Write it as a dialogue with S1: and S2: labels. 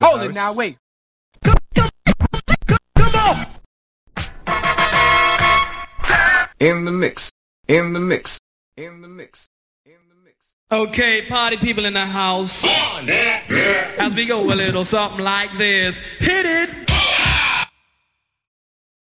S1: Hold it now, wait.
S2: Come on!
S3: In the mix, in the mix, in the mix, in the mix.
S2: Okay, party people in the house. As we go a little something like this. Hit it!